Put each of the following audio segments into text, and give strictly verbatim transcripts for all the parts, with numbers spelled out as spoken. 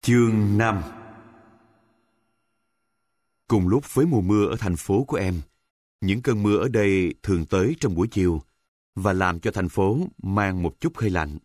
Chương năm. Cùng lúc với mùa mưa ở thành phố của em, những cơn mưa ở đây thường tới trong buổi chiều và làm cho thành phố mang một chút hơi lạnh.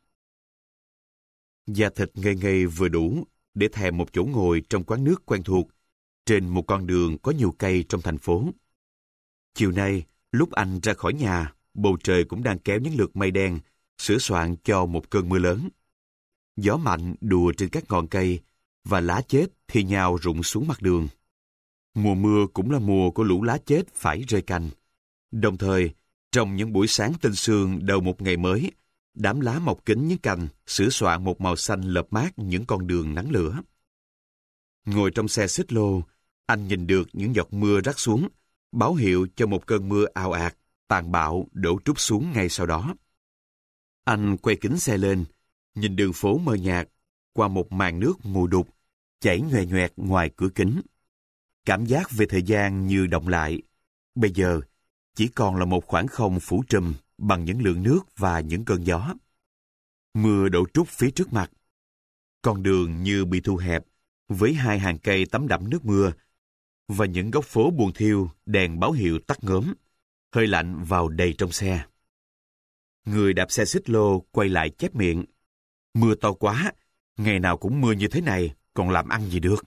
Da thịt ngây ngây vừa đủ để thèm một chỗ ngồi trong quán nước quen thuộc trên một con đường có nhiều cây trong thành phố. Chiều nay, lúc anh ra khỏi nhà, bầu trời cũng đang kéo những lượt mây đen sửa soạn cho một cơn mưa lớn. Gió mạnh đùa trên các ngọn cây và lá chết thì nhào rụng xuống mặt đường. Mùa mưa cũng là mùa của lũ lá chết phải rơi cành. Đồng thời, trong những buổi sáng tinh sương đầu một ngày mới, đám lá mọc kín những cành sửa soạn một màu xanh lợp mát những con đường nắng lửa. Ngồi trong xe xích lô, anh nhìn được những giọt mưa rắc xuống, báo hiệu cho một cơn mưa ào ạt, tàn bạo đổ trút xuống ngay sau đó. Anh quay kính xe lên, nhìn đường phố mờ nhạt qua một màn nước mù đục chảy nhoè nhoẹt ngoài cửa kính. Cảm giác về thời gian như động lại. Bây giờ chỉ còn là một khoảng không phủ trùm bằng những lượng nước và những cơn gió. Mưa đổ trút phía trước mặt. Con đường như bị thu hẹp với hai hàng cây tắm đẫm nước mưa và những góc phố buồn thiêu đèn báo hiệu tắt ngớm, hơi lạnh vào đầy trong xe. Người đạp xe xích lô quay lại chép miệng. Mưa to quá, ngày nào cũng mưa như thế này, còn làm ăn gì được.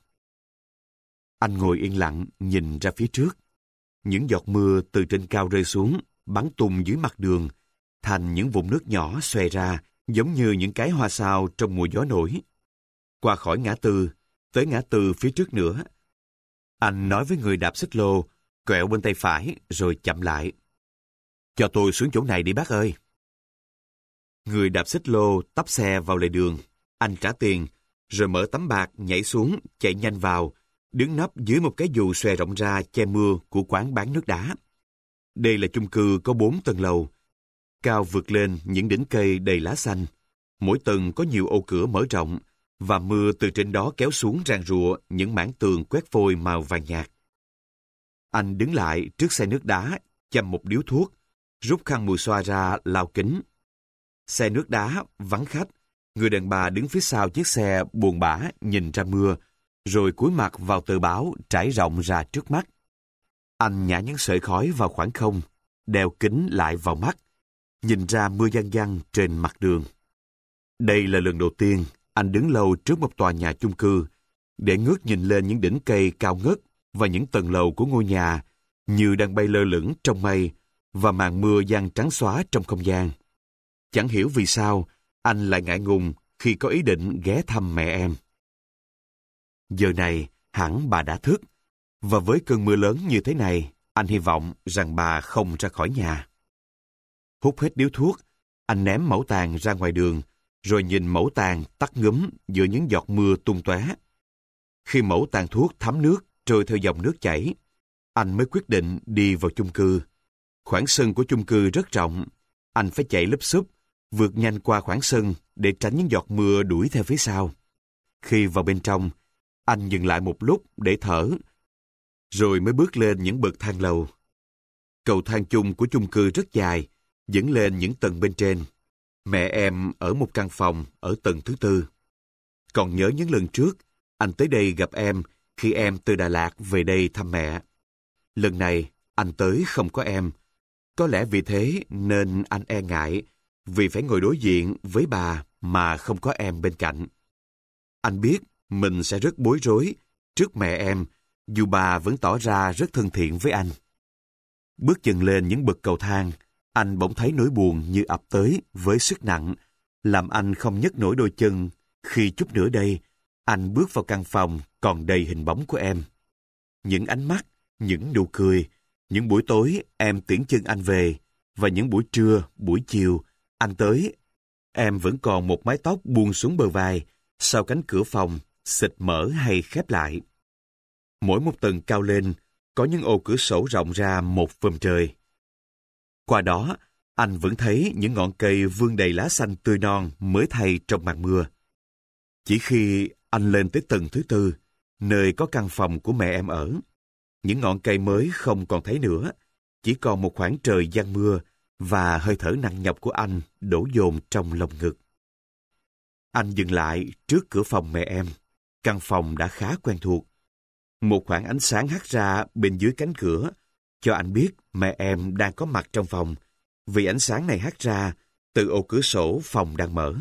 Anh ngồi yên lặng, nhìn ra phía trước. Những giọt mưa từ trên cao rơi xuống, bắn tung dưới mặt đường, thành những vũng nước nhỏ xòe ra, giống như những cái hoa sao trong mùa gió nổi. Qua khỏi ngã tư, tới ngã tư phía trước nữa. Anh nói với người đạp xích lô, quẹo bên tay phải, rồi chậm lại. Cho tôi xuống chỗ này đi bác ơi. Người đạp xích lô tấp xe vào lề đường. Anh trả tiền, rồi mở tấm bạc nhảy xuống, chạy nhanh vào, đứng nấp dưới một cái dù xòe rộng ra che mưa của quán bán nước đá. Đây là chung cư có bốn tầng lầu, cao vượt lên những đỉnh cây đầy lá xanh. Mỗi tầng có nhiều ô cửa mở rộng, và mưa từ trên đó kéo xuống rang rụa những mảng tường quét phôi màu vàng nhạt. Anh đứng lại trước xe nước đá, châm một điếu thuốc, rút khăn mùi xoa ra lau kính. Xe nước đá vắng khách, người đàn bà đứng phía sau chiếc xe buồn bã nhìn ra mưa, rồi cúi mặt vào tờ báo trải rộng ra trước mắt. Anh nhả những sợi khói vào khoảng không, đeo kính lại vào mắt, nhìn ra mưa giăng giăng trên mặt đường. Đây là lần đầu tiên anh đứng lâu trước một tòa nhà chung cư, để ngước nhìn lên những đỉnh cây cao ngất và những tầng lầu của ngôi nhà như đang bay lơ lửng trong mây và màn mưa giăng trắng xóa trong không gian. Chẳng hiểu vì sao anh lại ngại ngùng khi có ý định ghé thăm mẹ em. Giờ này hẳn bà đã thức, và với cơn mưa lớn như thế này, anh hy vọng rằng bà không ra khỏi nhà. Hút hết điếu thuốc, anh ném mẩu tàn ra ngoài đường, rồi nhìn mẩu tàn tắt ngúm giữa những giọt mưa tung tóe. Khi mẩu tàn thuốc thấm nước trôi theo dòng nước chảy, anh mới quyết định đi vào chung cư. Khoảng sân của chung cư rất rộng, anh phải chạy lúp xúp, vượt nhanh qua khoảng sân để tránh những giọt mưa đuổi theo phía sau. Khi vào bên trong, anh dừng lại một lúc để thở, rồi mới bước lên những bậc thang lầu. Cầu thang chung của chung cư rất dài, dẫn lên những tầng bên trên. Mẹ em ở một căn phòng ở tầng thứ tư. Còn nhớ những lần trước, anh tới đây gặp em khi em từ Đà Lạt về đây thăm mẹ. Lần này, anh tới không có em. Có lẽ vì thế nên anh e ngại, vì phải ngồi đối diện với bà mà không có em bên cạnh. Anh biết mình sẽ rất bối rối trước mẹ em, dù bà vẫn tỏ ra rất thân thiện với anh. Bước chân lên những bậc cầu thang, anh bỗng thấy nỗi buồn như ập tới với sức nặng, làm anh không nhấc nổi đôi chân khi chút nữa đây, anh bước vào căn phòng còn đầy hình bóng của em. Những ánh mắt, những nụ cười, những buổi tối em tiễn chân anh về, và những buổi trưa, buổi chiều, anh tới. Em vẫn còn một mái tóc buông xuống bờ vai, sau cánh cửa phòng, xịt mở hay khép lại. Mỗi một tầng cao lên, có những ô cửa sổ rộng ra một vòm trời. Qua đó, anh vẫn thấy những ngọn cây vươn đầy lá xanh tươi non mới thay trong màn mưa. Chỉ khi anh lên tới tầng thứ tư, nơi có căn phòng của mẹ em ở, những ngọn cây mới không còn thấy nữa, chỉ còn một khoảng trời giăng mưa và hơi thở nặng nhọc của anh đổ dồn trong lồng ngực. Anh dừng lại trước cửa phòng mẹ em. Căn phòng đã khá quen thuộc. Một khoảng ánh sáng hắt ra bên dưới cánh cửa, cho anh biết mẹ em đang có mặt trong phòng, vì ánh sáng này hắt ra từ ô cửa sổ phòng đang mở.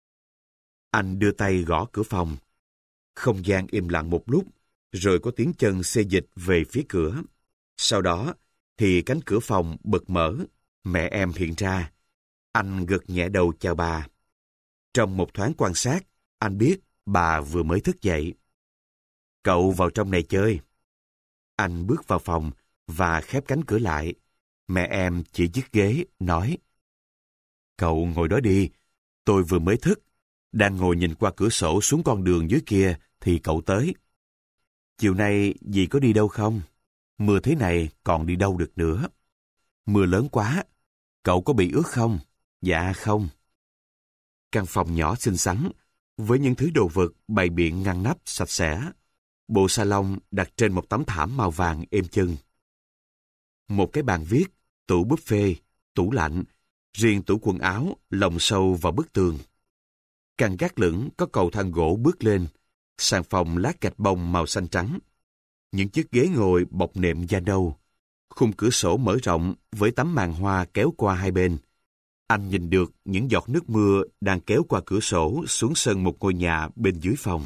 Anh đưa tay gõ cửa phòng. Không gian im lặng một lúc, rồi có tiếng chân xê dịch về phía cửa. Sau đó thì cánh cửa phòng bật mở, mẹ em hiện ra. Anh gật nhẹ đầu chào bà. Trong một thoáng quan sát, anh biết bà vừa mới thức dậy. Cậu vào trong này chơi. Anh bước vào phòng và khép cánh cửa lại. Mẹ em chỉ chiếc ghế, nói: Cậu ngồi đó đi, tôi vừa mới thức. Đang ngồi nhìn qua cửa sổ xuống con đường dưới kia thì cậu tới. Chiều nay dì có đi đâu không? Mưa thế này còn đi đâu được nữa. Mưa lớn quá. Cậu có bị ướt không? Dạ không. Căn phòng nhỏ xinh xắn, với những thứ đồ vật bày biện ngăn nắp sạch sẽ. Bộ salon đặt trên một tấm thảm màu vàng êm chân. Một cái bàn viết, tủ buffet, tủ lạnh, riêng tủ quần áo lồng sâu vào bức tường. Căn gác lửng có cầu thang gỗ bước lên, sàn phòng lát gạch bông màu xanh trắng. Những chiếc ghế ngồi bọc nệm da nâu, khung cửa sổ mở rộng với tấm màn hoa kéo qua hai bên. Anh nhìn được những giọt nước mưa đang kéo qua cửa sổ xuống sân một ngôi nhà bên dưới phòng.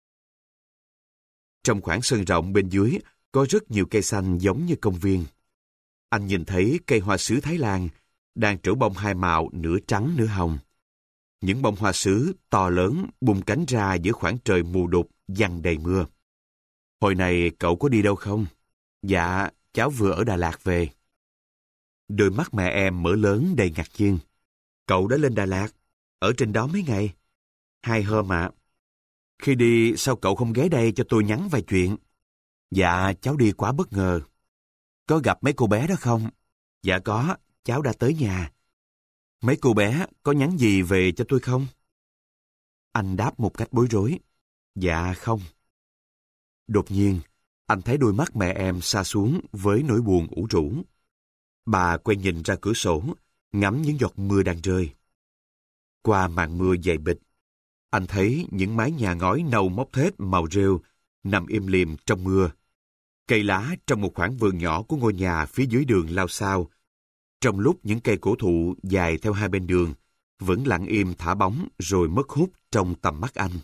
Trong khoảng sân rộng bên dưới có rất nhiều cây xanh giống như công viên. Anh nhìn thấy cây hoa sứ Thái Lan đang trổ bông hai màu nửa trắng nửa hồng. Những bông hoa sứ to lớn bung cánh ra giữa khoảng trời mù đục giăng đầy mưa. Hồi này cậu có đi đâu không? Dạ, cháu vừa ở Đà Lạt về. Đôi mắt mẹ em mở lớn đầy ngạc nhiên. Cậu đã lên Đà Lạt? Ở trên đó mấy ngày? Hai hôm ạ. Khi đi sao cậu không ghé đây cho tôi nhắn vài chuyện? Dạ, cháu đi quá bất ngờ. Có gặp mấy cô bé đó không? Dạ có, cháu đã tới nhà. Mấy cô bé có nhắn gì về cho tôi không? Anh đáp một cách bối rối. Dạ không. Đột nhiên, anh thấy đôi mắt mẹ em sa xuống với nỗi buồn ủ rũ. Bà quay nhìn ra cửa sổ, ngắm những giọt mưa đang rơi. Qua màn mưa dày bịch, anh thấy những mái nhà ngói nâu mốc thết màu rêu nằm im lìm trong mưa. Cây lá trong một khoảng vườn nhỏ của ngôi nhà phía dưới đường lao xao, trong lúc những cây cổ thụ dài theo hai bên đường vẫn lặng im thả bóng rồi mất hút trong tầm mắt anh.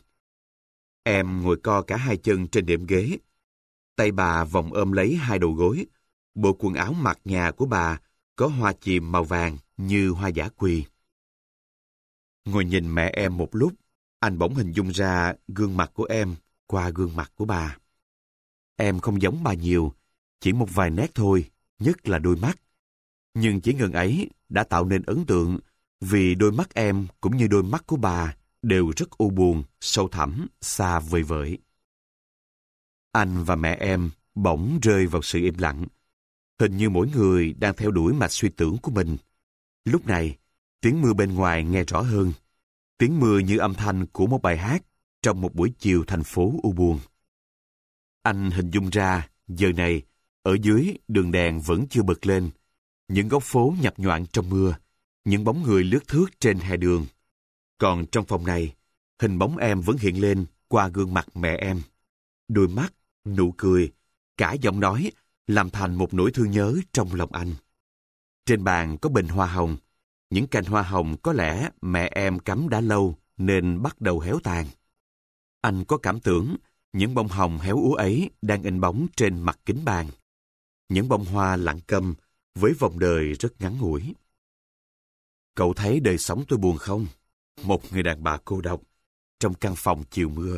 Em ngồi co cả hai chân trên đệm ghế. Tay bà vòng ôm lấy hai đầu gối. Bộ quần áo mặc nhà của bà có hoa chìm màu vàng như hoa dã quỳ. Ngồi nhìn mẹ em một lúc, anh bỗng hình dung ra gương mặt của em qua gương mặt của bà. Em không giống bà nhiều, chỉ một vài nét thôi, nhất là đôi mắt. Nhưng chỉ ngần ấy đã tạo nên ấn tượng vì đôi mắt em cũng như đôi mắt của bà đều rất u buồn, sâu thẳm, xa vời vợi. Anh và mẹ em bỗng rơi vào sự im lặng. Hình như mỗi người đang theo đuổi mạch suy tưởng của mình. Lúc này, tiếng mưa bên ngoài nghe rõ hơn. Tiếng mưa như âm thanh của một bài hát trong một buổi chiều thành phố u buồn. Anh hình dung ra, giờ này, ở dưới đường đèn vẫn chưa bật lên. Những góc phố nhập nhoạng trong mưa, những bóng người lướt thướt trên hè đường. Còn trong phòng này, hình bóng em vẫn hiện lên qua gương mặt mẹ em. Đôi mắt, nụ cười, cả giọng nói làm thành một nỗi thương nhớ trong lòng anh. Trên bàn có bình hoa hồng. Những cành hoa hồng có lẽ mẹ em cắm đã lâu nên bắt đầu héo tàn. Anh có cảm tưởng những bông hồng héo úa ấy đang in bóng trên mặt kính bàn. Những bông hoa lặng câm với vòng đời rất ngắn ngủi. Cậu thấy đời sống tôi buồn không? Một người đàn bà cô độc trong căn phòng chiều mưa.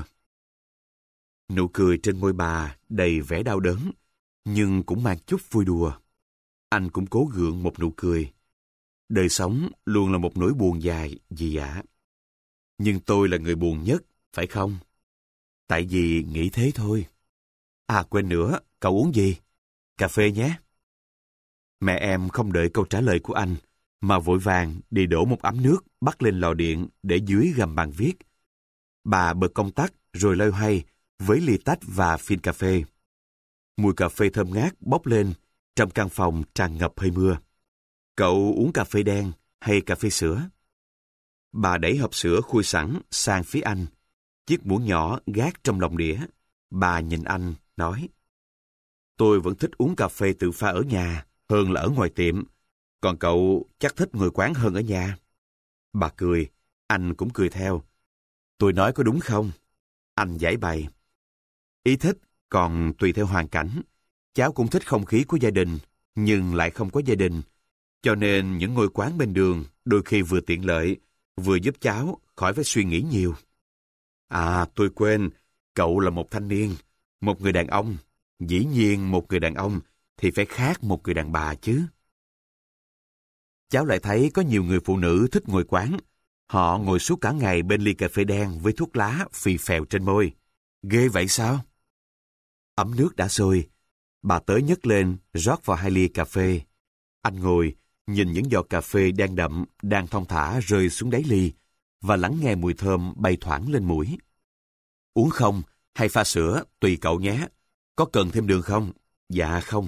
Nụ cười trên môi bà đầy vẻ đau đớn, nhưng cũng mang chút vui đùa. Anh cũng cố gượng một nụ cười. Đời sống luôn là một nỗi buồn dài, dì ạ. Nhưng tôi là người buồn nhất, phải không? Tại vì nghĩ thế thôi. À quên nữa, cậu uống gì? Cà phê nhé. Mẹ em không đợi câu trả lời của anh, mà vội vàng đi đổ một ấm nước bắt lên lò điện để dưới gầm bàn viết. Bà bật công tắc rồi loay hoay với ly tách và phin cà phê. Mùi cà phê thơm ngát bốc lên trong căn phòng tràn ngập hơi mưa. Cậu uống cà phê đen hay cà phê sữa? Bà đẩy hộp sữa khui sẵn sang phía anh. Chiếc muỗng nhỏ gác trong lòng đĩa. Bà nhìn anh, nói: Tôi vẫn thích uống cà phê tự pha ở nhà hơn là ở ngoài tiệm. Còn cậu chắc thích ngồi quán hơn ở nhà. Bà cười, anh cũng cười theo. Tôi nói có đúng không? Anh giải bày. Ý thích, còn tùy theo hoàn cảnh. Cháu cũng thích không khí của gia đình, nhưng lại không có gia đình. Cho nên những ngôi quán bên đường đôi khi vừa tiện lợi, vừa giúp cháu khỏi phải suy nghĩ nhiều. À, tôi quên, cậu là một thanh niên, một người đàn ông. Dĩ nhiên một người đàn ông thì phải khác một người đàn bà chứ. Cháu lại thấy có nhiều người phụ nữ thích ngồi quán. Họ ngồi suốt cả ngày bên ly cà phê đen với thuốc lá phì phèo trên môi. Ghê vậy sao? Ấm nước đã sôi. Bà tới nhấc lên, rót vào hai ly cà phê. Anh ngồi, nhìn những giọt cà phê đen đậm đang thong thả rơi xuống đáy ly và lắng nghe mùi thơm bay thoảng lên mũi. Uống không, hay pha sữa, tùy cậu nhé. Có cần thêm đường không? Dạ không.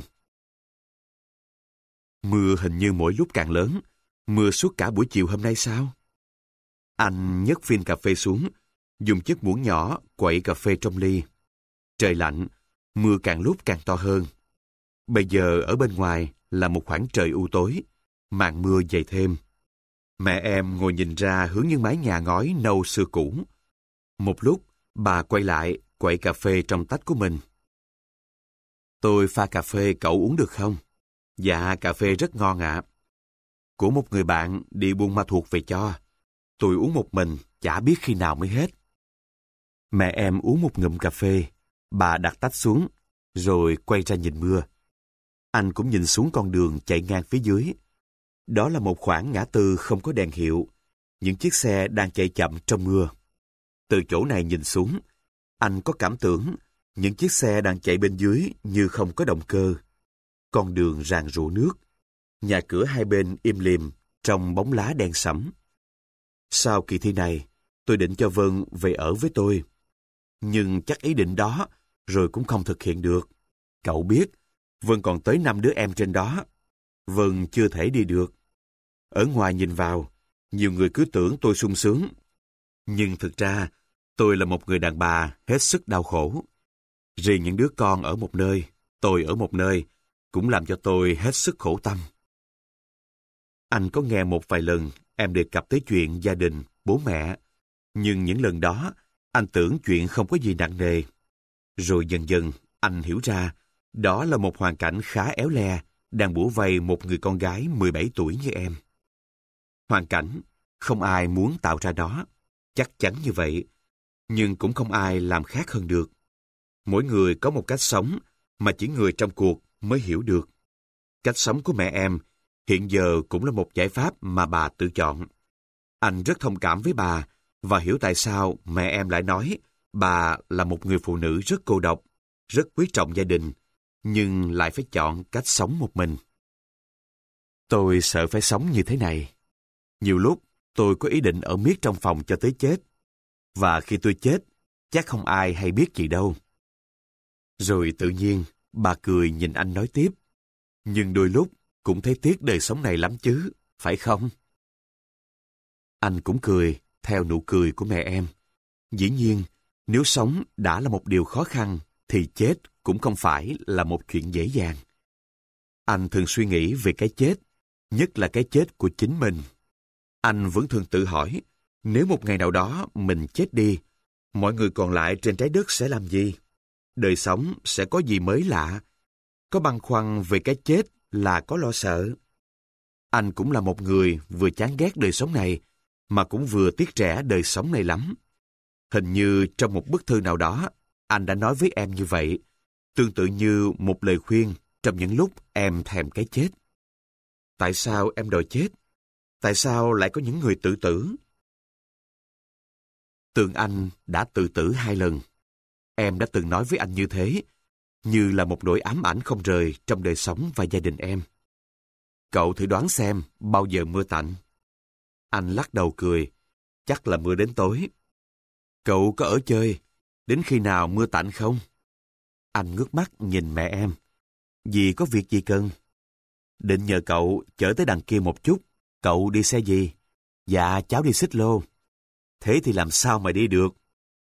Mưa hình như mỗi lúc càng lớn. Mưa suốt cả buổi chiều hôm nay sao? Anh nhấc phin cà phê xuống, dùng chiếc muỗng nhỏ quậy cà phê trong ly. Trời lạnh, mưa càng lúc càng to hơn. Bây giờ ở bên ngoài là một khoảng trời u tối, màn mưa dày thêm. Mẹ em ngồi nhìn ra hướng những mái nhà ngói nâu xưa cũ. Một lúc, bà quay lại quậy cà phê trong tách của mình. Tôi pha cà phê, cậu uống được không? Dạ, cà phê rất ngon ạ. Của một người bạn đi Buôn Ma Thuột về cho. Tôi uống một mình, chả biết khi nào mới hết. Mẹ em uống một ngụm cà phê, bà đặt tách xuống, rồi quay ra nhìn mưa. Anh cũng nhìn xuống con đường chạy ngang phía dưới. Đó là một khoảng ngã tư không có đèn hiệu. Những chiếc xe đang chạy chậm trong mưa. Từ chỗ này nhìn xuống, anh có cảm tưởng những chiếc xe đang chạy bên dưới như không có động cơ. Con đường ràn rụa nước. Nhà cửa hai bên im lìm trong bóng lá đen sẫm. Sau kỳ thi này, tôi định cho Vân về ở với tôi. Nhưng chắc ý định đó rồi cũng không thực hiện được. Cậu biết, Vân còn tới năm đứa em trên đó. Vân chưa thể đi được. Ở ngoài nhìn vào, nhiều người cứ tưởng tôi sung sướng. Nhưng thực ra, tôi là một người đàn bà hết sức đau khổ. Riêng những đứa con ở một nơi, tôi ở một nơi, cũng làm cho tôi hết sức khổ tâm. Anh có nghe một vài lần em đề cập tới chuyện gia đình, bố mẹ. Nhưng những lần đó, anh tưởng chuyện không có gì nặng nề. Rồi dần dần, anh hiểu ra, đó là một hoàn cảnh khá éo le, đang bủa vây một người con gái mười bảy tuổi như em. Hoàn cảnh, không ai muốn tạo ra đó, chắc chắn như vậy. Nhưng cũng không ai làm khác hơn được. Mỗi người có một cách sống mà chỉ người trong cuộc mới hiểu được. Cách sống của mẹ em hiện giờ cũng là một giải pháp mà bà tự chọn. Anh rất thông cảm với bà và hiểu tại sao mẹ em lại nói bà là một người phụ nữ rất cô độc, rất quý trọng gia đình, nhưng lại phải chọn cách sống một mình. Tôi sợ phải sống như thế này. Nhiều lúc tôi có ý định ở miết trong phòng cho tới chết. Và khi tôi chết, chắc không ai hay biết gì đâu. Rồi tự nhiên, bà cười nhìn anh nói tiếp. Nhưng đôi lúc cũng thấy tiếc đời sống này lắm chứ, phải không? Anh cũng cười, theo nụ cười của mẹ em. Dĩ nhiên, nếu sống đã là một điều khó khăn, thì chết cũng không phải là một chuyện dễ dàng. Anh thường suy nghĩ về cái chết, nhất là cái chết của chính mình. Anh vẫn thường tự hỏi, nếu một ngày nào đó mình chết đi, mọi người còn lại trên trái đất sẽ làm gì? Đời sống sẽ có gì mới lạ? Có băn khoăn về cái chết là có lo sợ. Anh cũng là một người vừa chán ghét đời sống này, mà cũng vừa tiếc rẻ đời sống này lắm. Hình như trong một bức thư nào đó, anh đã nói với em như vậy, tương tự như một lời khuyên trong những lúc em thèm cái chết. Tại sao em đòi chết? Tại sao lại có những người tự tử? Tường Anh đã tự tử hai lần. Em đã từng nói với anh như thế, như là một nỗi ám ảnh không rời trong đời sống và gia đình em. Cậu thử đoán xem bao giờ mưa tạnh. Anh lắc đầu cười, chắc là mưa đến tối. Cậu có ở chơi, đến khi nào mưa tạnh không? Anh ngước mắt nhìn mẹ em. Dì có việc gì cần? Định nhờ cậu chở tới đằng kia một chút. Cậu đi xe gì? Dạ cháu đi xích lô. Thế thì làm sao mà đi được?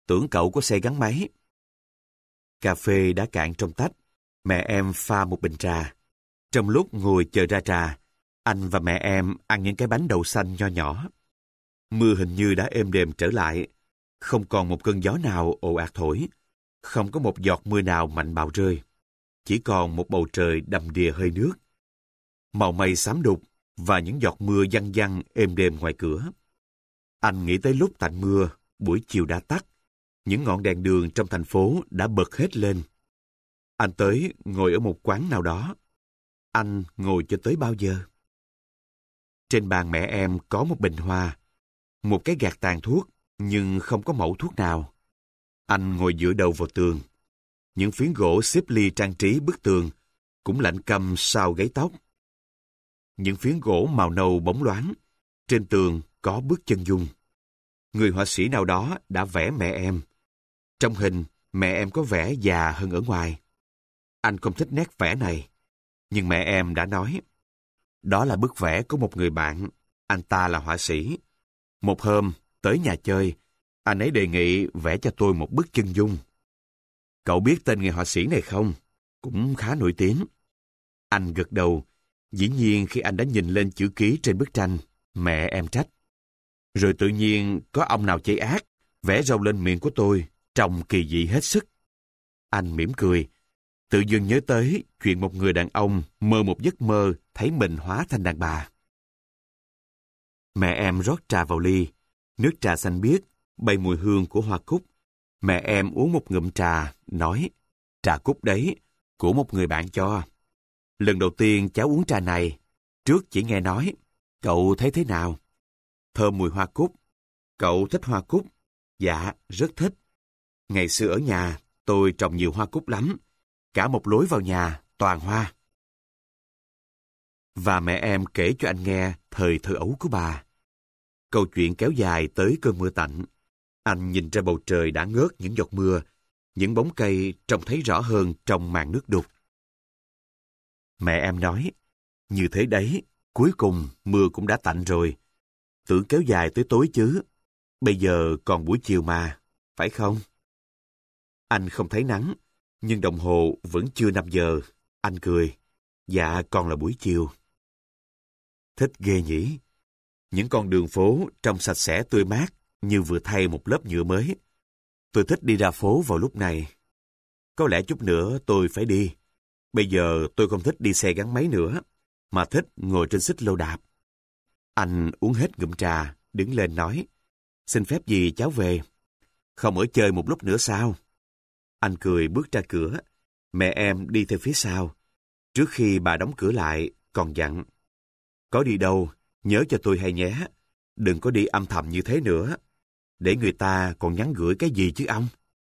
tưởng cậu có xe gắn máy. Cà phê đã cạn trong tách, mẹ em pha một bình trà. Trong lúc ngồi chờ ra trà, anh và mẹ em ăn những cái bánh đậu xanh nho nhỏ. Mưa hình như đã êm đềm trở lại, không còn một cơn gió nào ồ ạt thổi, không có một giọt mưa nào mạnh bạo rơi, chỉ còn một bầu trời đầm đìa hơi nước. Màu mây xám đục và những giọt mưa văng văng êm đềm ngoài cửa. Anh nghĩ tới lúc tạnh mưa, buổi chiều đã tắt, những ngọn đèn đường trong thành phố đã bật hết lên. Anh tới ngồi ở một quán nào đó. Anh ngồi cho tới bao giờ? Trên bàn mẹ em có một bình hoa, một cái gạt tàn thuốc, nhưng không có mẩu thuốc nào. Anh ngồi dựa đầu vào tường. Những phiến gỗ xếp ly trang trí bức tường cũng lạnh câm sau gáy tóc. Những phiến gỗ màu nâu bóng loáng, trên tường có bức chân dung. Người họa sĩ nào đó đã vẽ mẹ em. Trong hình, mẹ em có vẻ già hơn ở ngoài. Anh không thích nét vẽ này, nhưng mẹ em đã nói, đó là bức vẽ của một người bạn, anh ta là họa sĩ. Một hôm, tới nhà chơi, anh ấy đề nghị vẽ cho tôi một bức chân dung. Cậu biết tên người họa sĩ này không? Cũng khá nổi tiếng. Anh gật đầu. Dĩ nhiên khi anh đã nhìn lên chữ ký trên bức tranh, mẹ em trách. Rồi tự nhiên có ông nào chơi ác, vẽ râu lên miệng của tôi, trông kỳ dị hết sức. Anh mỉm cười, tự dưng nhớ tới chuyện một người đàn ông mơ một giấc mơ thấy mình hóa thành đàn bà. Mẹ em rót trà vào ly, nước trà xanh biếc, bay mùi hương của hoa cúc. Mẹ em uống một ngụm trà, nói, trà cúc đấy, của một người bạn cho. Lần đầu tiên cháu uống trà này, trước chỉ nghe nói, cậu thấy thế nào? Thơm mùi hoa cúc. Cậu thích hoa cúc? Dạ, rất thích. Ngày xưa ở nhà, tôi trồng nhiều hoa cúc lắm. Cả một lối vào nhà, toàn hoa. Và mẹ em kể cho anh nghe thời thơ ấu của bà. Câu chuyện kéo dài tới cơn mưa tạnh. Anh nhìn ra bầu trời đã ngớt những giọt mưa, những bóng cây trông thấy rõ hơn trong màn nước đục. Mẹ em nói, như thế đấy, cuối cùng mưa cũng đã tạnh rồi. Tưởng kéo dài tới tối chứ, bây giờ còn buổi chiều mà, phải không? Anh không thấy nắng, nhưng đồng hồ vẫn chưa năm giờ. Anh cười, dạ còn là buổi chiều. Thích ghê nhỉ? Những con đường phố trông sạch sẽ tươi mát, như vừa thay một lớp nhựa mới. Tôi thích đi ra phố vào lúc này. Có lẽ chút nữa tôi phải đi. Bây giờ tôi không thích đi xe gắn máy nữa, mà thích ngồi trên xích lô đạp. Anh uống hết ngụm trà, đứng lên nói, xin phép gì cháu về. Không ở chơi một lúc nữa sao? Anh cười bước ra cửa. Mẹ em đi theo phía sau. Trước khi bà đóng cửa lại, còn dặn, có đi đâu, nhớ cho tôi hay nhé. Đừng có đi âm thầm như thế nữa. Để người ta còn nhắn gửi cái gì chứ ông?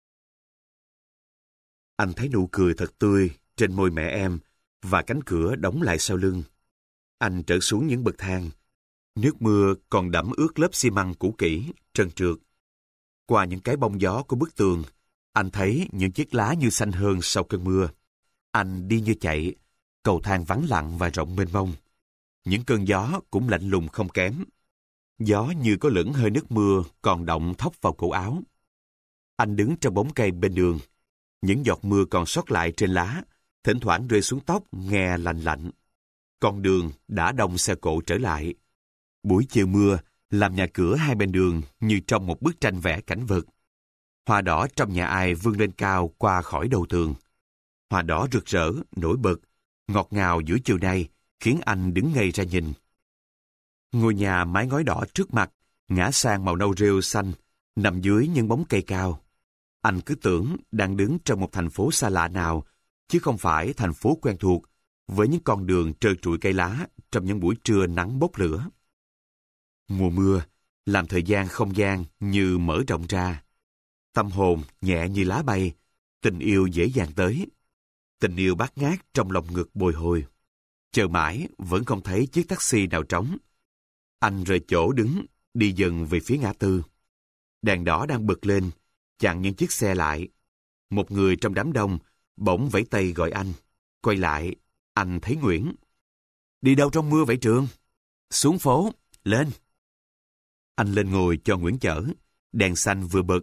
Anh thấy nụ cười thật tươi trên môi mẹ em và cánh cửa đóng lại sau lưng. Anh trở xuống những bậc thang. Nước mưa còn đẫm ướt lớp xi măng cũ kỹ, trơn trượt. Qua những cái bông gió của bức tường, anh thấy những chiếc lá như xanh hơn sau cơn mưa. Anh đi như chạy, cầu thang vắng lặng và rộng mênh mông. Những cơn gió cũng lạnh lùng không kém. Gió như có lẫn hơi nước mưa còn đọng thốc vào cổ áo. Anh đứng trong bóng cây bên đường. Những giọt mưa còn sót lại trên lá, thỉnh thoảng rơi xuống tóc nghe lạnh lạnh. Con đường đã đông xe cộ trở lại. Buổi chiều mưa làm nhà cửa hai bên đường như trong một bức tranh vẽ cảnh vật. Hoa đỏ trong nhà ai vươn lên cao qua khỏi đầu tường. Hoa đỏ rực rỡ, nổi bật, ngọt ngào giữa chiều nay, khiến anh đứng ngây ra nhìn. Ngôi nhà mái ngói đỏ trước mặt, ngã sang màu nâu rêu xanh, nằm dưới những bóng cây cao. Anh cứ tưởng đang đứng trong một thành phố xa lạ nào, chứ không phải thành phố quen thuộc, với những con đường trơ trụi cây lá trong những buổi trưa nắng bốc lửa. Mùa mưa, làm thời gian không gian như mở rộng ra. Tâm hồn nhẹ như lá bay, tình yêu dễ dàng tới. Tình yêu bát ngát trong lòng ngực bồi hồi. Chờ mãi vẫn không thấy chiếc taxi nào trống. Anh rời chỗ đứng, đi dần về phía ngã tư. Đèn đỏ đang bật lên, chặn những chiếc xe lại. Một người trong đám đông bỗng vẫy tay gọi anh. Quay lại, anh thấy Nguyễn. Đi đâu trong mưa vậy Trường? Xuống phố, lên. Anh lên ngồi cho Nguyễn chở. Đèn xanh vừa bật,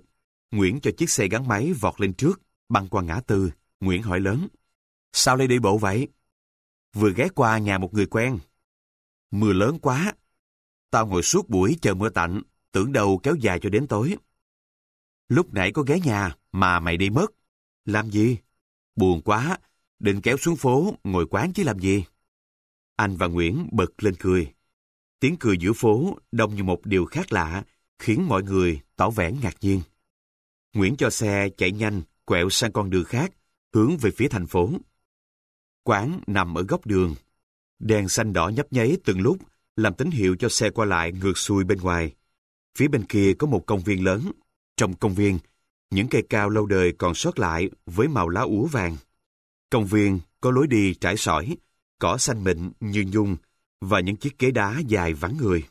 Nguyễn cho chiếc xe gắn máy vọt lên trước, băng qua ngã tư. Nguyễn hỏi lớn. Sao lại đi bộ vậy? Vừa ghé qua nhà một người quen. Mưa lớn quá. Tao ngồi suốt buổi chờ mưa tạnh, tưởng đâu kéo dài cho đến tối. Lúc nãy có ghé nhà mà mày đi mất. Làm gì? Buồn quá, định kéo xuống phố ngồi quán chứ làm gì. Anh và Nguyễn bật lên cười. Tiếng cười giữa phố đông như một điều khác lạ, khiến mọi người tỏ vẻ ngạc nhiên. Nguyễn cho xe chạy nhanh, quẹo sang con đường khác, hướng về phía thành phố. Quán nằm ở góc đường. Đèn xanh đỏ nhấp nháy từng lúc, làm tín hiệu cho xe qua lại ngược xuôi bên ngoài. Phía bên kia có một công viên lớn. Trong công viên, những cây cao lâu đời còn sót lại với màu lá úa vàng. Công viên có lối đi trải sỏi, cỏ xanh mịn như nhung và những chiếc ghế đá dài vắng người.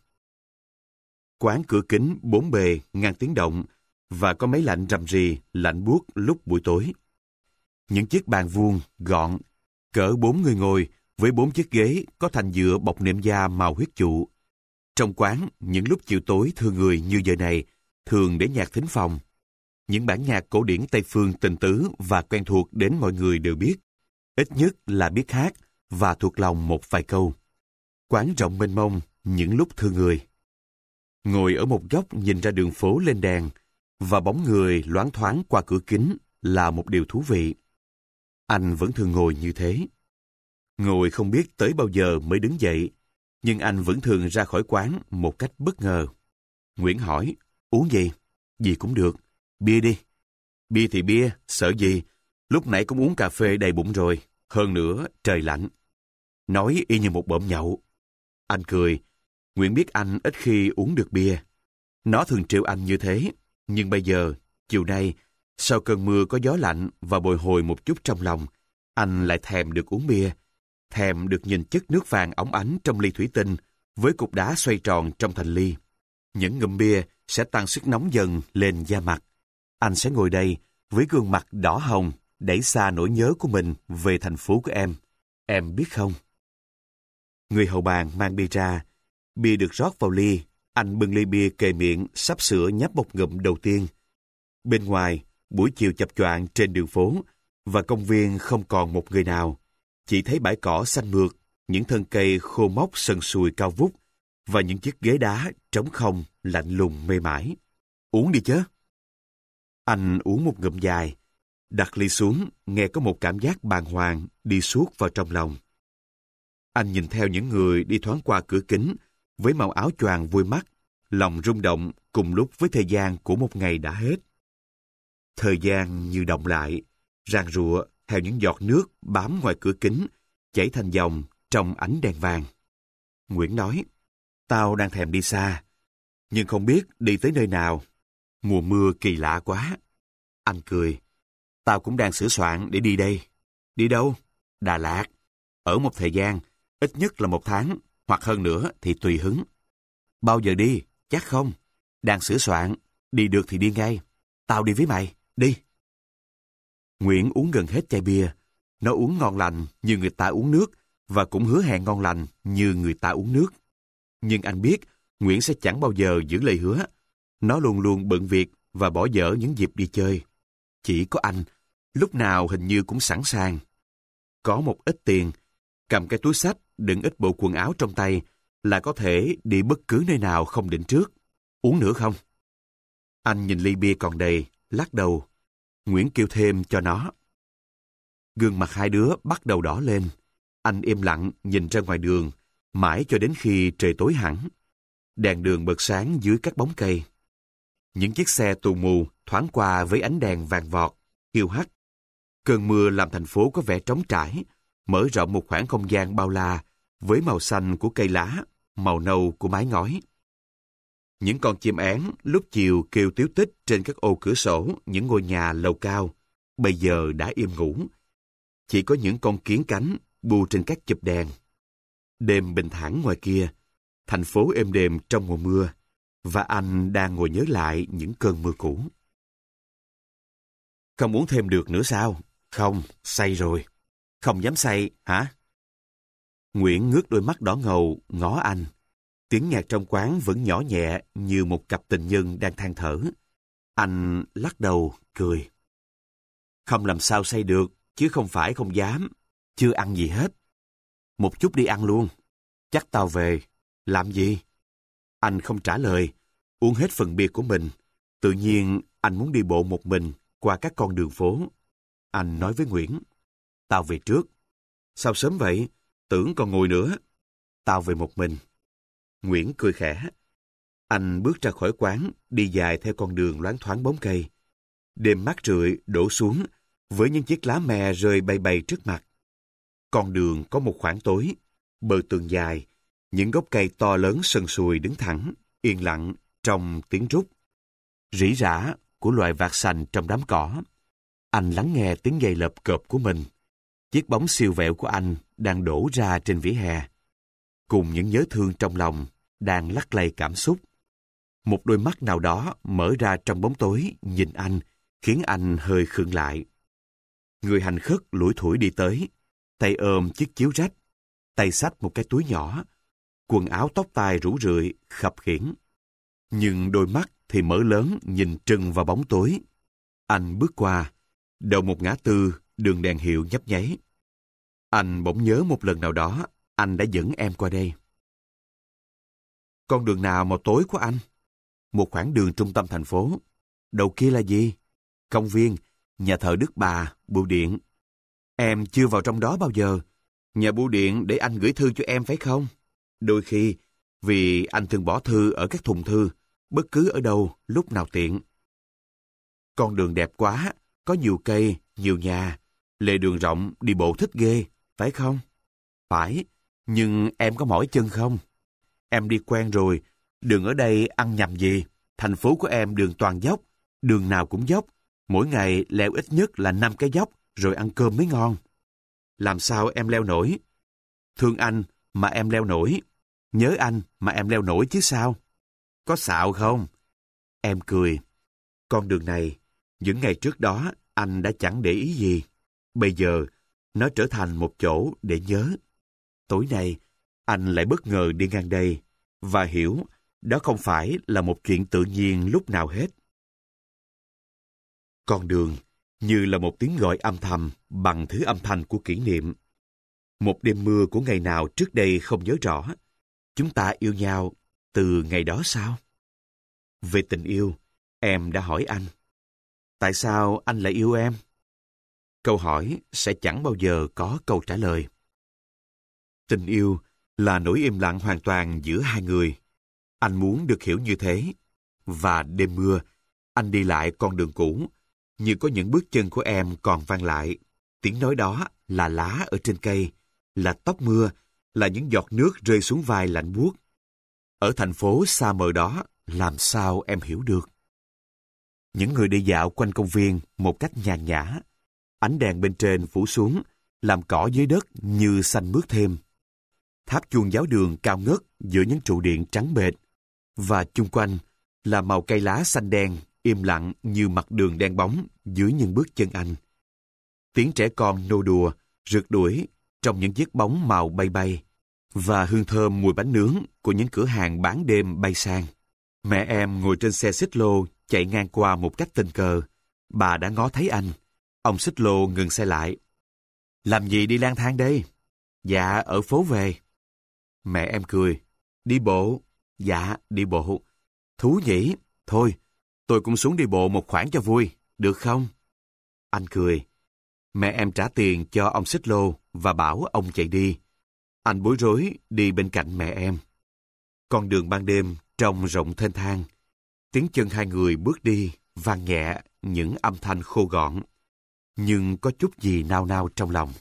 Quán cửa kính bốn bề ngang tiếng động và có máy lạnh rầm rì, lạnh buốt lúc buổi tối. Những chiếc bàn vuông, gọn, cỡ bốn người ngồi với bốn chiếc ghế có thành dựa bọc nệm da màu huyết trụ. Trong quán, những lúc chiều tối thương người như giờ này, thường để nhạc thính phòng. Những bản nhạc cổ điển Tây Phương tình tứ và quen thuộc đến mọi người đều biết. Ít nhất là biết hát và thuộc lòng một vài câu. Quán rộng mênh mông, những lúc thương người. Ngồi ở một góc nhìn ra đường phố lên đèn và bóng người loáng thoáng qua cửa kính là một điều thú vị. Anh vẫn thường ngồi như thế. Ngồi không biết tới bao giờ mới đứng dậy, nhưng anh vẫn thường ra khỏi quán một cách bất ngờ. Nguyễn hỏi, uống gì? Gì cũng được. Bia đi. Bia thì bia, sợ gì? Lúc nãy cũng uống cà phê đầy bụng rồi. Hơn nữa, trời lạnh. Nói y như một bợm nhậu. Anh cười. Nguyễn biết anh ít khi uống được bia. Nó thường trêu anh như thế. Nhưng bây giờ, chiều nay, sau cơn mưa có gió lạnh và bồi hồi một chút trong lòng, anh lại thèm được uống bia. Thèm được nhìn chất nước vàng óng ánh trong ly thủy tinh với cục đá xoay tròn trong thành ly. Những ngụm bia sẽ tăng sức nóng dần lên da mặt. Anh sẽ ngồi đây với gương mặt đỏ hồng, đẩy xa nỗi nhớ của mình về thành phố của em. Em biết không? Người hầu bàn mang bia ra. Bia được rót vào ly. Anh bưng ly bia kề miệng, sắp sửa nhấp một ngụm đầu tiên. Bên ngoài, buổi chiều chập choạng trên đường phố và công viên không còn một người nào. Chỉ thấy bãi cỏ xanh mượt, những thân cây khô mốc sần sùi cao vút và những chiếc ghế đá trống không, lạnh lùng mê mải. Uống đi chứ. Anh uống một ngụm dài, đặt ly xuống, nghe có một cảm giác bàng hoàng đi suốt vào trong lòng. Anh nhìn theo những người đi thoáng qua cửa kính với màu áo choàng vui mắt, lòng rung động cùng lúc với thời gian của một ngày đã hết. Thời gian như động lại, rang rụa theo những giọt nước bám ngoài cửa kính, chảy thành dòng trong ánh đèn vàng. Nguyễn nói, tao đang thèm đi xa, nhưng không biết đi tới nơi nào. Mùa mưa kỳ lạ quá. Anh cười, tao cũng đang sửa soạn để đi đây. Đi đâu? Đà Lạt. Ở một thời gian, ít nhất là một tháng, hoặc hơn nữa thì tùy hứng. Bao giờ đi? Chắc không. Đang sửa soạn, đi được thì đi ngay. Tao đi với mày, đi. Nguyễn uống gần hết chai bia. Nó uống ngon lành như người ta uống nước và cũng hứa hẹn ngon lành như người ta uống nước. Nhưng anh biết Nguyễn sẽ chẳng bao giờ giữ lời hứa. Nó luôn luôn bận việc và bỏ dở những dịp đi chơi. Chỉ có anh, lúc nào hình như cũng sẵn sàng. Có một ít tiền, cầm cái túi xách đựng ít bộ quần áo trong tay là có thể đi bất cứ nơi nào không định trước. Uống nữa không? Anh nhìn ly bia còn đầy, lắc đầu. Nguyễn kêu thêm cho nó. Gương mặt hai đứa bắt đầu đỏ lên. Anh im lặng nhìn ra ngoài đường, mãi cho đến khi trời tối hẳn. Đèn đường bật sáng dưới các bóng cây. Những chiếc xe tù mù thoáng qua với ánh đèn vàng vọt, hiu hắt. Cơn mưa làm thành phố có vẻ trống trải, mở rộng một khoảng không gian bao la với màu xanh của cây lá, màu nâu của mái ngói. Những con chim én lúc chiều kêu tíu tích trên các ô cửa sổ những ngôi nhà lầu cao, bây giờ đã im ngủ. Chỉ có những con kiến cánh bu trên các chụp đèn. Đêm bình thản ngoài kia, thành phố êm đềm trong mùa mưa, và anh đang ngồi nhớ lại những cơn mưa cũ. Không uống thêm được nữa sao? Không, say rồi. Không dám say, hả? Nguyễn ngước đôi mắt đỏ ngầu, ngó anh. Tiếng nhạc trong quán vẫn nhỏ nhẹ như một cặp tình nhân đang than thở. Anh lắc đầu, cười. Không làm sao say được, chứ không phải không dám. Chưa ăn gì hết. Một chút đi ăn luôn. Chắc tao về. Làm gì? Anh không trả lời. Uống hết phần bia của mình. Tự nhiên anh muốn đi bộ một mình qua các con đường phố. Anh nói với Nguyễn. Tao về trước. Sao sớm vậy? Tưởng còn ngồi nữa. Tao về một mình. Nguyễn cười khẽ. Anh bước ra khỏi quán, đi dài theo con đường loáng thoáng bóng cây. Đêm mát rượi đổ xuống với những chiếc lá me rơi bay bay trước mặt. Con đường có một khoảng tối, bờ tường dài, những gốc cây to lớn sần sùi đứng thẳng, yên lặng trong tiếng rút. Rỉ rả của loài vạc sành trong đám cỏ. Anh lắng nghe tiếng giày lợp cộp của mình. Chiếc bóng siêu vẹo của anh đang đổ ra trên vỉa hè. Cùng những nhớ thương trong lòng đang lắc lay cảm xúc. Một đôi mắt nào đó mở ra trong bóng tối nhìn anh, khiến anh hơi khựng lại. Người hành khất lủi thủi đi tới, tay ôm chiếc chiếu rách, tay xách một cái túi nhỏ, quần áo tóc tai rủ rượi, khập khiễng. Nhưng đôi mắt thì mở lớn nhìn trừng vào bóng tối. Anh bước qua, đầu một ngã tư, đường đèn hiệu nhấp nháy. Anh bỗng nhớ một lần nào đó, anh đã dẫn em qua đây. Con đường nào màu tối của anh? Một khoảng đường trung tâm thành phố. Đầu kia là gì? Công viên, nhà thờ Đức Bà, bưu điện. Em chưa vào trong đó bao giờ. Nhà bưu điện để anh gửi thư cho em phải không? Đôi khi, vì anh thường bỏ thư ở các thùng thư, bất cứ ở đâu, lúc nào tiện. Con đường đẹp quá, có nhiều cây, nhiều nhà. Lề đường rộng, đi bộ thích ghê, phải không? Phải, nhưng em có mỏi chân không? Em đi quen rồi, đường ở đây ăn nhầm gì? Thành phố của em đường toàn dốc, đường nào cũng dốc. Mỗi ngày leo ít nhất là năm cái dốc, rồi ăn cơm mới ngon. Làm sao em leo nổi? Thương anh mà em leo nổi. Nhớ anh mà em leo nổi chứ sao? Có xạo không? Em cười. Con đường này, những ngày trước đó anh đã chẳng để ý gì. Bây giờ, nó trở thành một chỗ để nhớ. Tối nay, anh lại bất ngờ đi ngang đây và hiểu đó không phải là một chuyện tự nhiên lúc nào hết. Con đường như là một tiếng gọi âm thầm bằng thứ âm thanh của kỷ niệm. Một đêm mưa của ngày nào trước đây không nhớ rõ. Chúng ta yêu nhau từ ngày đó sao? Về tình yêu, em đã hỏi anh. Tại sao anh lại yêu em? Câu hỏi sẽ chẳng bao giờ có câu trả lời. Tình yêu là nỗi im lặng hoàn toàn giữa hai người. Anh muốn được hiểu như thế. Và đêm mưa, anh đi lại con đường cũ, như có những bước chân của em còn vang lại. Tiếng nói đó là lá ở trên cây, là tóc mưa, là những giọt nước rơi xuống vai lạnh buốt. Ở thành phố xa mờ đó, làm sao em hiểu được? Những người đi dạo quanh công viên một cách nhàn nhã. Ánh đèn bên trên phủ xuống, làm cỏ dưới đất như xanh mướt thêm. Tháp chuông giáo đường cao ngất giữa những trụ điện trắng bệch, và chung quanh là màu cây lá xanh đen, im lặng như mặt đường đen bóng dưới những bước chân anh. Tiếng trẻ con nô đùa, rượt đuổi trong những chiếc bóng màu bay bay, và hương thơm mùi bánh nướng của những cửa hàng bán đêm bay sang. Mẹ em ngồi trên xe xích lô chạy ngang qua một cách tình cờ. Bà đã ngó thấy anh. Ông xích lô ngừng xe lại. Làm gì đi lang thang đây? Dạ, ở phố về. Mẹ em cười. Đi bộ? Dạ, đi bộ. Thú nhỉ? Thôi, tôi cũng xuống đi bộ một khoảng cho vui, được không? Anh cười. Mẹ em trả tiền cho ông xích lô và bảo ông chạy đi. Anh bối rối đi bên cạnh mẹ em. Con đường ban đêm trông rộng thênh thang. Tiếng chân hai người bước đi vang nhẹ những âm thanh khô gọn, nhưng có chút gì nao nao trong lòng.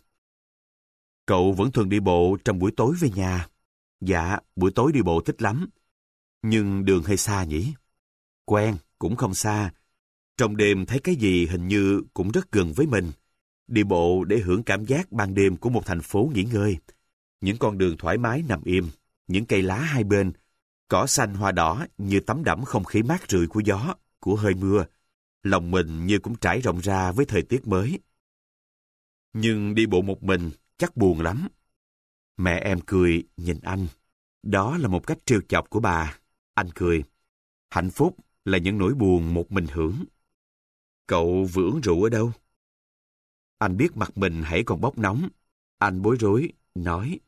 Cậu vẫn thường đi bộ trong buổi tối về nhà. Dạ, buổi tối đi bộ thích lắm. Nhưng đường hơi xa nhỉ? Quen, cũng không xa. Trong đêm thấy cái gì hình như cũng rất gần với mình. Đi bộ để hưởng cảm giác ban đêm của một thành phố nghỉ ngơi. Những con đường thoải mái nằm im, những cây lá hai bên, cỏ xanh hoa đỏ như tắm đẫm không khí mát rượi của gió, của hơi mưa. Lòng mình như cũng trải rộng ra với thời tiết mới. Nhưng đi bộ một mình chắc buồn lắm. Mẹ em cười nhìn anh. Đó là một cách trêu chọc của bà. Anh cười. Hạnh phúc là những nỗi buồn một mình hưởng. Cậu vừa uống rượu ở đâu? Anh biết mặt mình hãy còn bốc nóng. Anh bối rối, nói.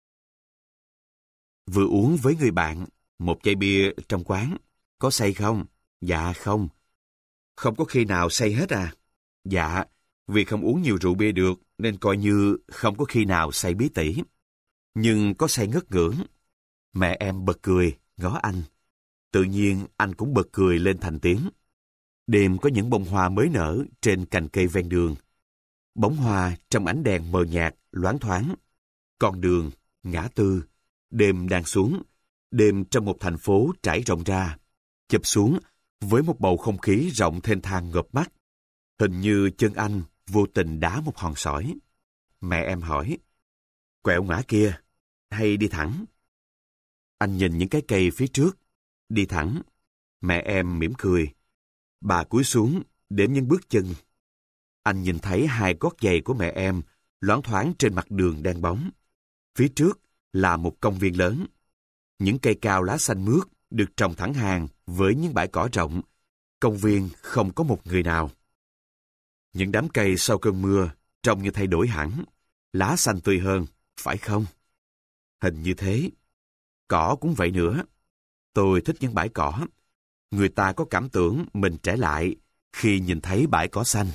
Vừa uống với người bạn, một chai bia trong quán. Có say không? Dạ không. Không có khi nào say hết à? Dạ, vì không uống nhiều rượu bia được, nên coi như không có khi nào say bí tỉ. Nhưng có say ngất ngưỡng. Mẹ em bật cười, ngó anh. Tự nhiên anh cũng bật cười lên thành tiếng. Đêm có những bông hoa mới nở trên cành cây ven đường. Bóng hoa trong ánh đèn mờ nhạt, loáng thoáng. Con đường, ngã tư, đêm đang xuống. Đêm trong một thành phố trải rộng ra, chụp xuống với một bầu không khí rộng thênh thang ngợp mắt. Hình như chân anh vô tình đá một hòn sỏi. Mẹ em hỏi, quẹo ngã kia, hay đi thẳng? Anh nhìn những cái cây phía trước, đi thẳng. Mẹ em mỉm cười. Bà cúi xuống, đếm những bước chân. Anh nhìn thấy hai gót giày của mẹ em loáng thoáng trên mặt đường đen bóng. Phía trước là một công viên lớn. Những cây cao lá xanh mướt được trồng thẳng hàng với những bãi cỏ rộng. Công viên không có một người nào. Những đám cây sau cơn mưa trông như thay đổi hẳn. Lá xanh tươi hơn, phải không? Hình như thế. Cỏ cũng vậy nữa. Tôi thích những bãi cỏ. Người ta có cảm tưởng mình trẻ lại khi nhìn thấy bãi cỏ xanh.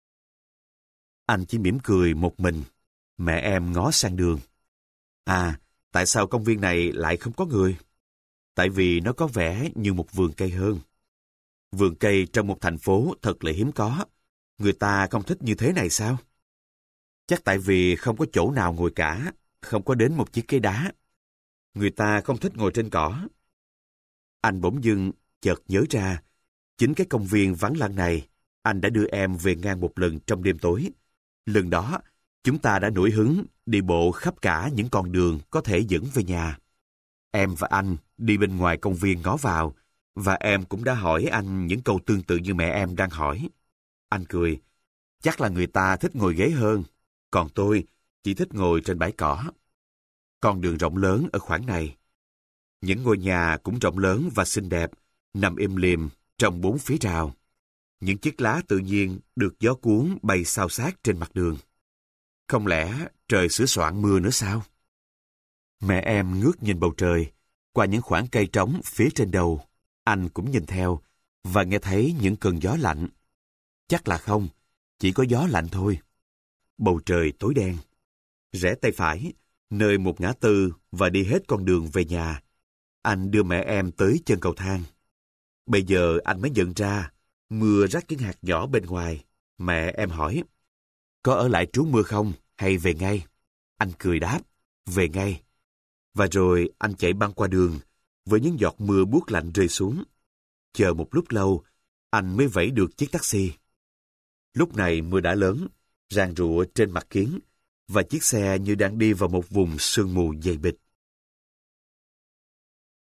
Anh chỉ mỉm cười một mình. Mẹ em ngó sang đường. À, tại sao công viên này lại không có người? Tại vì nó có vẻ như một vườn cây hơn. Vườn cây trong một thành phố thật là hiếm có. Người ta không thích như thế này sao? Chắc tại vì không có chỗ nào ngồi cả, không có đến một chiếc ghế đá. Người ta không thích ngồi trên cỏ. Anh bỗng dưng chợt nhớ ra, chính cái công viên vắng lặng này, anh đã đưa em về ngang một lần trong đêm tối. Lần đó, chúng ta đã nổi hứng đi bộ khắp cả những con đường có thể dẫn về nhà. Em và anh đi bên ngoài công viên ngó vào, và em cũng đã hỏi anh những câu tương tự như mẹ em đang hỏi. Anh cười, chắc là người ta thích ngồi ghế hơn, còn tôi chỉ thích ngồi trên bãi cỏ. Con đường rộng lớn ở khoảng này. Những ngôi nhà cũng rộng lớn và xinh đẹp, nằm im lìm trong bốn phía rào. Những chiếc lá tự nhiên được gió cuốn bay xao xạc trên mặt đường. Không lẽ trời sửa soạn mưa nữa sao? Mẹ em ngước nhìn bầu trời, qua những khoảng cây trống phía trên đầu. Anh cũng nhìn theo, và nghe thấy những cơn gió lạnh. Chắc là không, chỉ có gió lạnh thôi. Bầu trời tối đen. Rẽ tay phải, nơi một ngã tư và đi hết con đường về nhà. Anh đưa mẹ em tới chân cầu thang. Bây giờ anh mới nhận ra, mưa rắc những hạt nhỏ bên ngoài. Mẹ em hỏi, có ở lại trú mưa không hay về ngay? Anh cười đáp, về ngay. Và rồi anh chạy băng qua đường, với những giọt mưa buốt lạnh rơi xuống. Chờ một lúc lâu, anh mới vẫy được chiếc taxi. Lúc này mưa đã lớn, ràng rụa trên mặt kiến, và chiếc xe như đang đi vào một vùng sương mù dày bịch.